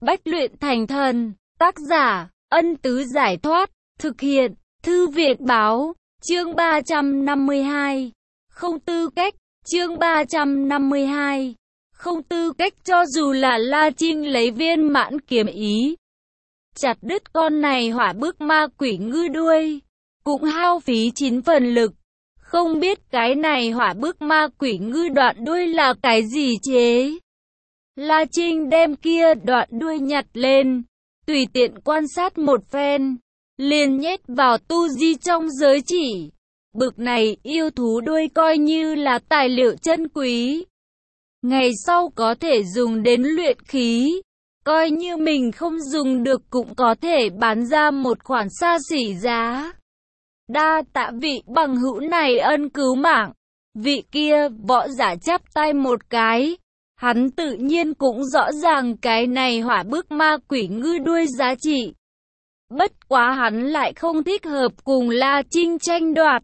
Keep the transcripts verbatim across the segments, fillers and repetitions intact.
Bách luyện thành thần. Tác giả, Ân Tứ Giải Thoát. Thực hiện, Thư viện Báo. Chương ba trăm năm mươi hai. Không tư cách. Chương ba trăm năm mươi hai. Không tư cách. Cho dù là La Trinh lấy viên mãn kiếm ý chặt đứt con này hỏa bức ma quỷ ngư đuôi, cũng hao phí chín phần lực. Không biết cái này hỏa bức ma quỷ ngư đoạn đuôi là cái gì chế. La Trinh đem kia đoạn đuôi nhặt lên, tùy tiện quan sát một phen, liền nhét vào tu di trong giới chỉ. Bực này yêu thú đuôi coi như là tài liệu chân quý, ngày sau có thể dùng đến luyện khí. Coi như mình không dùng được cũng có thể bán ra một khoản xa xỉ giá. Đa tạ vị bằng hữu này ân cứu mạng. Vị kia võ giả chắp tay một cái. Hắn tự nhiên cũng rõ ràng cái này hỏa bức ma quỷ ngư đuôi giá trị. Bất quá hắn lại không thích hợp cùng La Trinh tranh đoạt.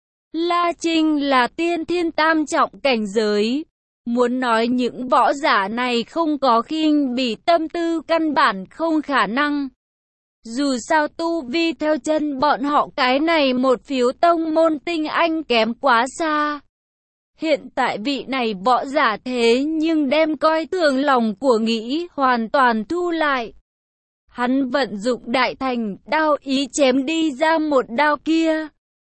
La Trinh là tiên thiên tam trọng cảnh giới. Muốn nói những võ giả này không có khinh bỉ tâm tư căn bản không khả năng. Dù sao tu vi theo chân bọn họ cái này một phiếu tông môn tinh anh kém quá xa. Hiện tại vị này võ giả thế nhưng đem coi thường lòng của nghĩ hoàn toàn thu lại. Hắn vận dụng đại thành đao ý chém đi ra một đao kia.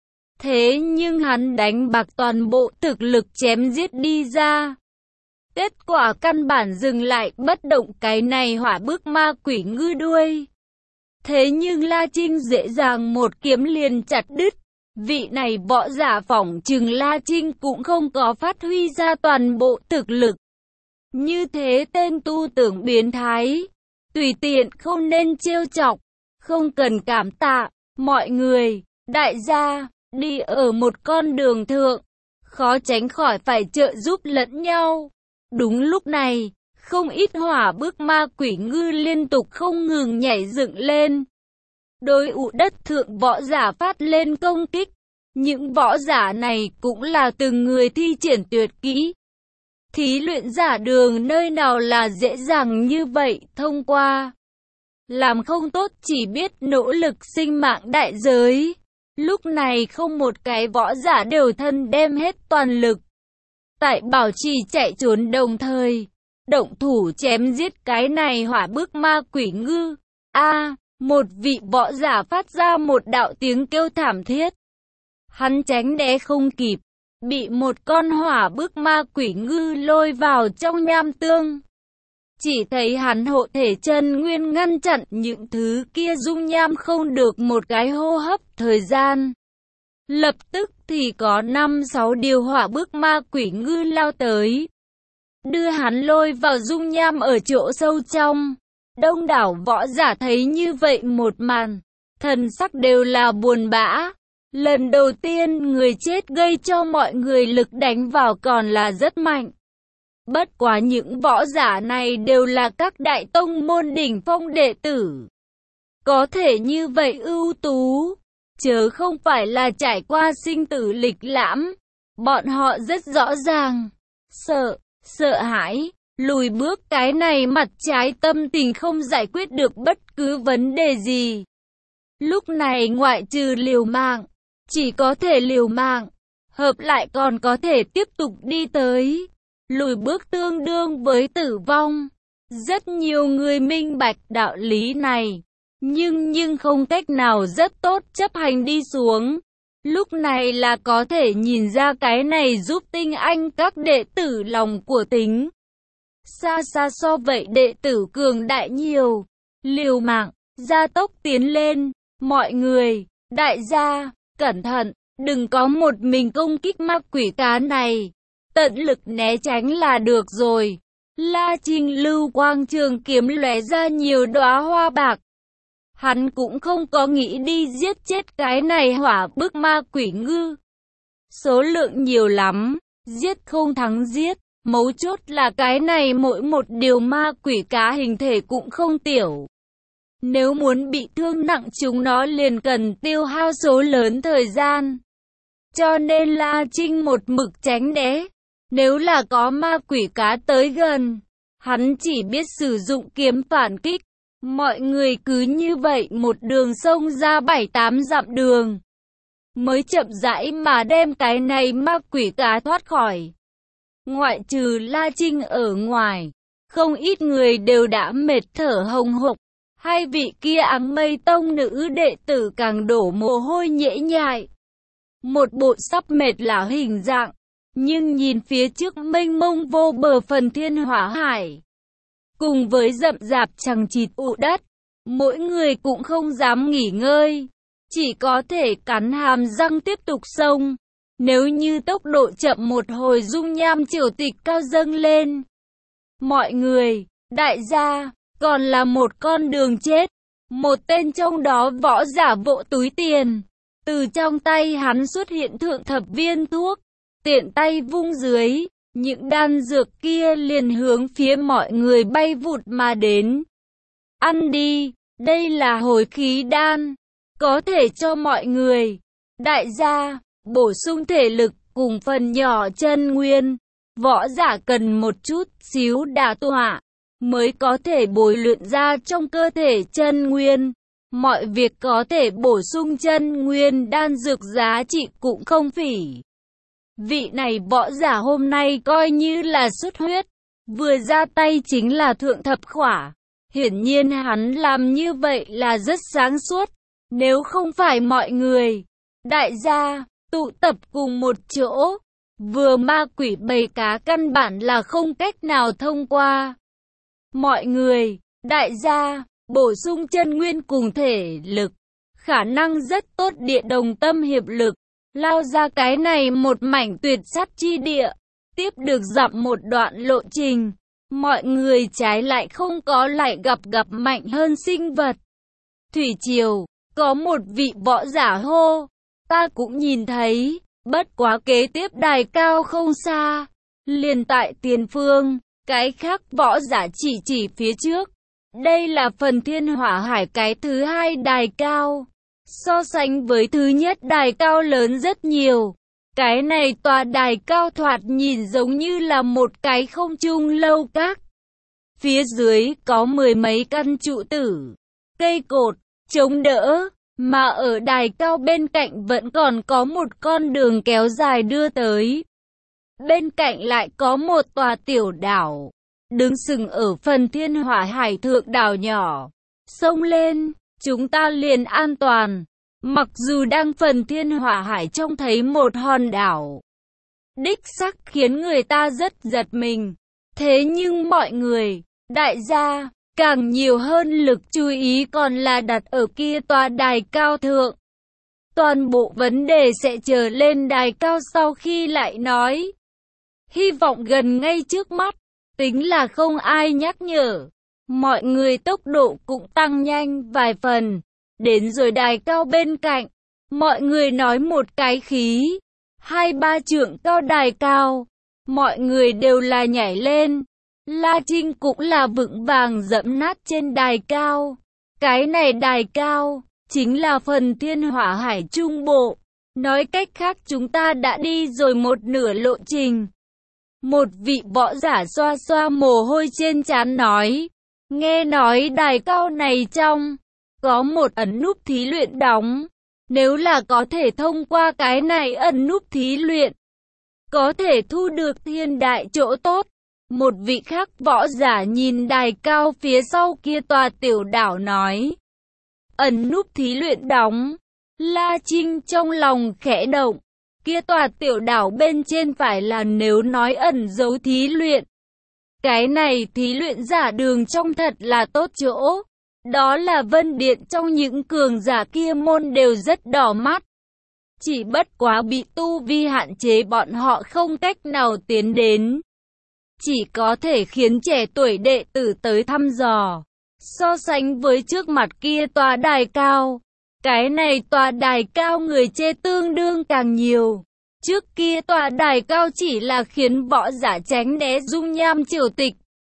Thế nhưng hắn đánh bạc toàn bộ thực lực chém giết đi ra. Kết quả căn bản dừng lại bất động cái này hỏa bức ma quỷ ngư đuôi. Thế nhưng La Trinh dễ dàng một kiếm liền chặt đứt. Vị này võ giả phỏng chừng La Trinh cũng không có phát huy ra toàn bộ thực lực. Như thế tên tu tưởng biến thái. Tùy tiện không nên trêu chọc. Không cần cảm tạ. Mọi người, đại gia, đi ở một con đường thượng. Khó tránh khỏi phải trợ giúp lẫn nhau. Đúng lúc này, không ít hỏa bức ma quỷ ngư liên tục không ngừng nhảy dựng lên. Đối ụ đất thượng võ giả phát lên công kích. Những võ giả này cũng là từng người thi triển tuyệt kỹ. Thí luyện giả đường nơi nào là dễ dàng như vậy thông qua. Làm không tốt chỉ biết nỗ lực sinh mạng đại giới. Lúc này không một cái võ giả đều thân đem hết toàn lực. Tại bảo trì chạy trốn đồng thời, động thủ chém giết cái này hỏa bức ma quỷ ngư. A, một vị võ giả phát ra một đạo tiếng kêu thảm thiết. Hắn tránh né không kịp, bị một con hỏa bức ma quỷ ngư lôi vào trong nham tương. Chỉ thấy hắn hộ thể chân nguyên ngăn chặn những thứ kia dung nham không được một cái hô hấp thời gian. Lập tức thì có năm sáu điều hỏa bức ma quỷ ngư lao tới. Đưa hắn lôi vào dung nham ở chỗ sâu trong. Đông đảo võ giả thấy như vậy một màn. Thần sắc đều là buồn bã. Lần đầu tiên người chết gây cho mọi người lực đánh vào còn là rất mạnh. Bất quá những võ giả này đều là các đại tông môn đỉnh phong đệ tử. Có thể như vậy ưu tú. Chớ không phải là trải qua sinh tử lịch lãm. Bọn họ rất rõ ràng. Sợ, sợ hãi, lùi bước cái này mặt trái tâm tình không giải quyết được bất cứ vấn đề gì. Lúc này ngoại trừ liều mạng, chỉ có thể liều mạng. Hợp lại còn có thể tiếp tục đi tới. Lùi bước tương đương với tử vong. Rất nhiều người minh bạch đạo lý này. Nhưng nhưng không cách nào rất tốt chấp hành đi xuống. Lúc này là có thể nhìn ra cái này giúp tinh anh các đệ tử lòng của tính. Xa xa so vậy đệ tử cường đại nhiều. Liều mạng, gia tốc tiến lên. Mọi người, đại gia, cẩn thận, đừng có một mình công kích ma quỷ cá này. Tận lực né tránh là được rồi. La Trinh lưu quang trường kiếm lóe ra nhiều đóa hoa bạc. Hắn cũng không có nghĩ đi giết chết cái này hỏa bức ma quỷ ngư. Số lượng nhiều lắm, giết không thắng giết. Mấu chốt là cái này mỗi một điều ma quỷ cá hình thể cũng không tiểu. Nếu muốn bị thương nặng chúng nó liền cần tiêu hao số lớn thời gian. Cho nên La Trinh một mực tránh né. Nếu là có ma quỷ cá tới gần, Hắn chỉ biết sử dụng kiếm phản kích. Mọi người cứ như vậy một đường sông ra bảy tám dặm đường. Mới chậm rãi mà đem cái này ma quỷ cá thoát khỏi. Ngoại trừ La Trinh ở ngoài, không ít người đều đã mệt thở hồng hộc. Hai vị kia Áng Mây Tông nữ đệ tử càng đổ mồ hôi nhễ nhại. Một bộ sắp mệt là hình dạng, nhưng nhìn phía trước mênh mông vô bờ phần thiên hỏa hải. Cùng với rậm rạp chằng chịt ụ đất, mỗi người cũng không dám nghỉ ngơi. Chỉ có thể cắn hàm răng tiếp tục xông. Nếu như tốc độ chậm một hồi dung nham triều tịch cao dâng lên. Mọi người, đại gia, còn là một con đường chết. Một tên trong đó võ giả vỗ túi tiền. Từ trong tay hắn xuất hiện thượng thập viên thuốc. Tiện tay vung dưới, những đan dược kia liền hướng phía mọi người bay vụt mà đến. Ăn đi, đây là hồi khí đan. Có thể cho mọi người, đại gia, bổ sung thể lực cùng phần nhỏ chân nguyên. Võ giả cần một chút xíu đả tọa, mới có thể bồi luyện ra trong cơ thể chân nguyên. Mọi việc có thể bổ sung chân nguyên đan dược giá trị cũng không phỉ. Vị này võ giả hôm nay coi như là xuất huyết, vừa ra tay chính là thượng thập khỏa. Hiển nhiên hắn làm như vậy là rất sáng suốt. Nếu không phải mọi người, đại gia, tụ tập cùng một chỗ, vừa ma quỷ bầy cá căn bản là không cách nào thông qua. Mọi người, đại gia, bổ sung chân nguyên cùng thể lực, khả năng rất tốt địa đồng tâm hiệp lực, lao ra cái này một mảnh tuyệt sắt chi địa, tiếp được dặm một đoạn lộ trình. Mọi người trái lại không có lại gặp gặp mạnh hơn sinh vật. Thủy triều. Có một vị võ giả hô, ta cũng nhìn thấy, bất quá kế tiếp đài cao không xa, liền tại tiền phương, cái khác võ giả chỉ chỉ phía trước. Đây là phần thiên hỏa hải cái thứ hai đài cao, so sánh với thứ nhất đài cao lớn rất nhiều. Cái này tòa đài cao thoạt nhìn giống như là một cái không trung lâu các. Phía dưới có mười mấy căn trụ tử, cây cột, chống đỡ, mà ở đài cao bên cạnh vẫn còn có một con đường kéo dài đưa tới. Bên cạnh lại có một tòa tiểu đảo, đứng sừng ở phần thiên hỏa hải thượng đảo nhỏ. Xông lên, chúng ta liền an toàn. Mặc dù đang phần thiên hỏa hải trông thấy một hòn đảo, đích xác khiến người ta rất giật mình. Thế nhưng mọi người, đại gia, càng nhiều hơn lực chú ý còn là đặt ở kia tòa đài cao thượng. Toàn bộ vấn đề sẽ chờ lên đài cao sau khi lại nói. Hy vọng gần ngay trước mắt, tính là không ai nhắc nhở. Mọi người tốc độ cũng tăng nhanh vài phần. Đến rồi đài cao bên cạnh, mọi người nói một cái khí. Hai ba trượng cao đài cao, mọi người đều là nhảy lên. La Trinh cũng là vững vàng dẫm nát trên đài cao. Cái này đài cao, chính là phần thiên hỏa hải trung bộ. Nói cách khác chúng ta đã đi rồi một nửa lộ trình. Một vị võ giả xoa xoa mồ hôi trên trán nói. Nghe nói đài cao này trong, có một ẩn núp thí luyện đóng. Nếu là có thể thông qua cái này ẩn núp thí luyện, có thể thu được thiên đại chỗ tốt. Một vị khác võ giả nhìn đài cao phía sau kia tòa tiểu đảo nói. Ẩn núp thí luyện đóng. La Trinh trong lòng khẽ động. Kia tòa tiểu đảo bên trên phải là nếu nói ẩn giấu thí luyện. Cái này thí luyện giả đường trong thật là tốt chỗ. Đó là Vân Điện trong những cường giả kia môn đều rất đỏ mắt. Chỉ bất quá bị tu vi hạn chế bọn họ không cách nào tiến đến. Chỉ có thể khiến trẻ tuổi đệ tử tới thăm dò. So sánh với trước mặt kia tòa đài cao, cái này tòa đài cao người chê tương đương càng nhiều. Trước kia tòa đài cao chỉ là khiến võ giả tránh né dung nham triều tịch.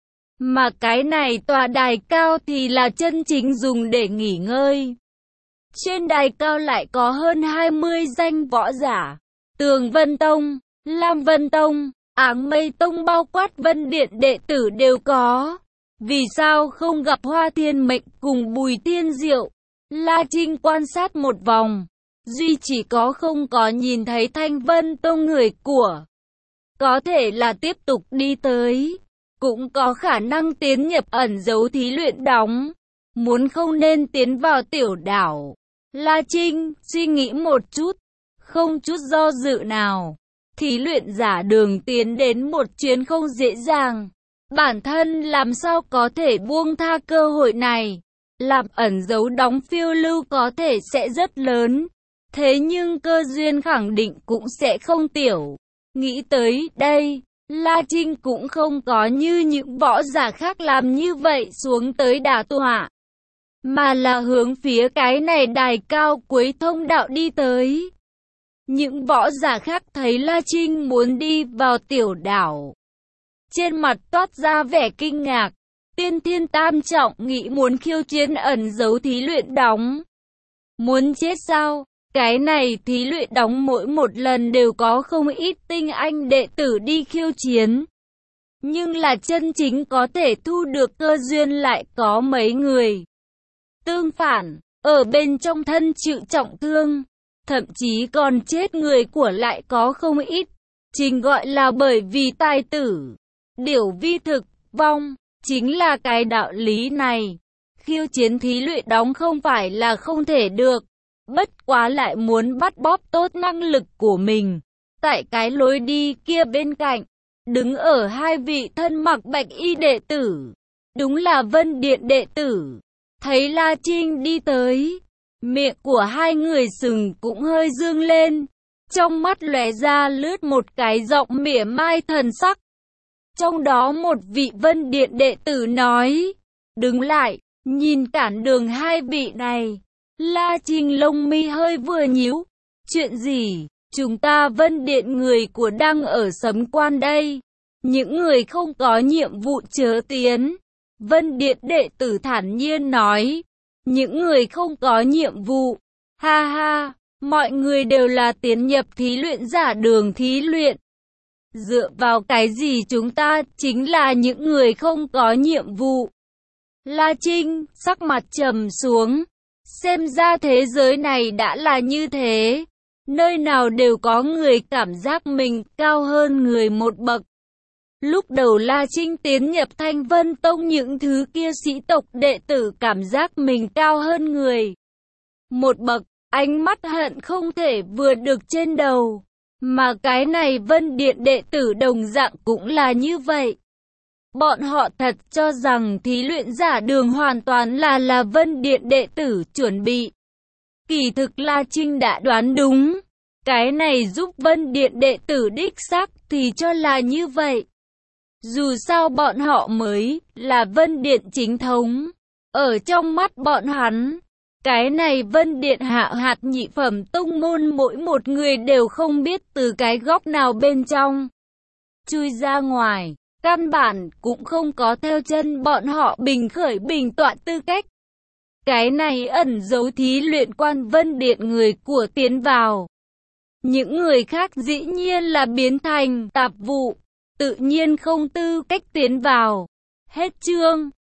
Mà cái này tòa đài cao thì là chân chính dùng để nghỉ ngơi. Trên đài cao lại có hơn hai mươi danh võ giả. Tường Vân Tông, Lam Vân Tông, Áng Mây Tông bao quát Vân Điện đệ tử đều có. Vì sao không gặp Hoa Thiên Mệnh cùng Bùi Thiên Diệu? La Trinh quan sát một vòng, duy chỉ có không có nhìn thấy Thanh Vân Tông người của. Có thể là tiếp tục đi tới, cũng có khả năng tiến nhập ẩn dấu thí luyện đóng. Muốn không nên tiến vào tiểu đảo. La Trinh suy nghĩ một chút, không chút do dự nào. Thí luyện giả đường tiến đến một chuyến không dễ dàng. Bản thân làm sao có thể buông tha cơ hội này. Làm ẩn dấu đóng phiêu lưu có thể sẽ rất lớn. Thế nhưng cơ duyên khẳng định cũng sẽ không tiểu. Nghĩ tới đây, La Trinh cũng không có như những võ giả khác làm như vậy xuống tới đả tọa, mà là hướng phía cái này đài cao cuối thông đạo đi tới. Những võ giả khác thấy La Trinh muốn đi vào tiểu đảo, trên mặt toát ra vẻ kinh ngạc. Tiên Thiên Tam Trọng nghĩ muốn khiêu chiến ẩn dấu thí luyện đóng. Muốn chết sao? Cái này thí luyện đóng mỗi một lần đều có không ít tinh anh đệ tử đi khiêu chiến. Nhưng là chân chính có thể thu được cơ duyên lại có mấy người. Tương phản, ở bên trong thân chịu trọng thương, thậm chí còn chết người của lại có không ít. Chính gọi là bởi vì tài tử, điểu vi thực, vong, chính là cái đạo lý này. Khiêu chiến thí luyện đóng không phải là không thể được. Bất quá lại muốn bắt bóp tốt năng lực của mình. Tại cái lối đi kia bên cạnh, đứng ở hai vị thân mặc bạch y đệ tử. Đúng là Vân Điện đệ tử. Thấy La Trinh đi tới, miệng của hai người sừng cũng hơi dương lên. Trong mắt lóe ra lướt một cái giọng mỉa mai thần sắc. Trong đó một vị Vân Điện đệ tử nói, đứng lại, nhìn cản đường hai vị này. La Trinh lông mi hơi vừa nhíu. Chuyện gì? Chúng ta Vân Điện người của đang ở Sấm Quan đây. Những người không có nhiệm vụ chớ tiến. Vân Điện đệ tử thản nhiên nói. Những người không có nhiệm vụ. Ha ha, mọi người đều là tiến nhập thí luyện giả đường thí luyện. Dựa vào cái gì chúng ta chính là những người không có nhiệm vụ? La Trinh sắc mặt trầm xuống. Xem ra thế giới này đã là như thế. Nơi nào đều có người cảm giác mình cao hơn người một bậc. Lúc đầu La Trinh tiến nhập Thanh Vân Tông, những thứ kia sĩ tộc đệ tử cảm giác mình cao hơn người một bậc, ánh mắt hận không thể vừa được trên đầu. Mà cái này Vân Điện đệ tử đồng dạng cũng là như vậy. Bọn họ thật cho rằng thí luyện giả đường hoàn toàn là là Vân Điện đệ tử chuẩn bị. Kỳ thực La Trinh đã đoán đúng. Cái này giúp Vân Điện đệ tử đích xác thì cho là như vậy. Dù sao bọn họ mới là Vân Điện chính thống. Ở trong mắt bọn hắn, cái này Vân Điện hạ hạt nhị phẩm tông môn mỗi một người đều không biết từ cái góc nào bên trong chui ra ngoài. Căn bản cũng không có theo chân bọn họ bình khởi bình tọa tư cách. Cái này ẩn dấu thí luyện quan Vân Điện người của tiến vào. Những người khác dĩ nhiên là biến thành tạp vụ, tự nhiên không tư cách tiến vào. Hết chương.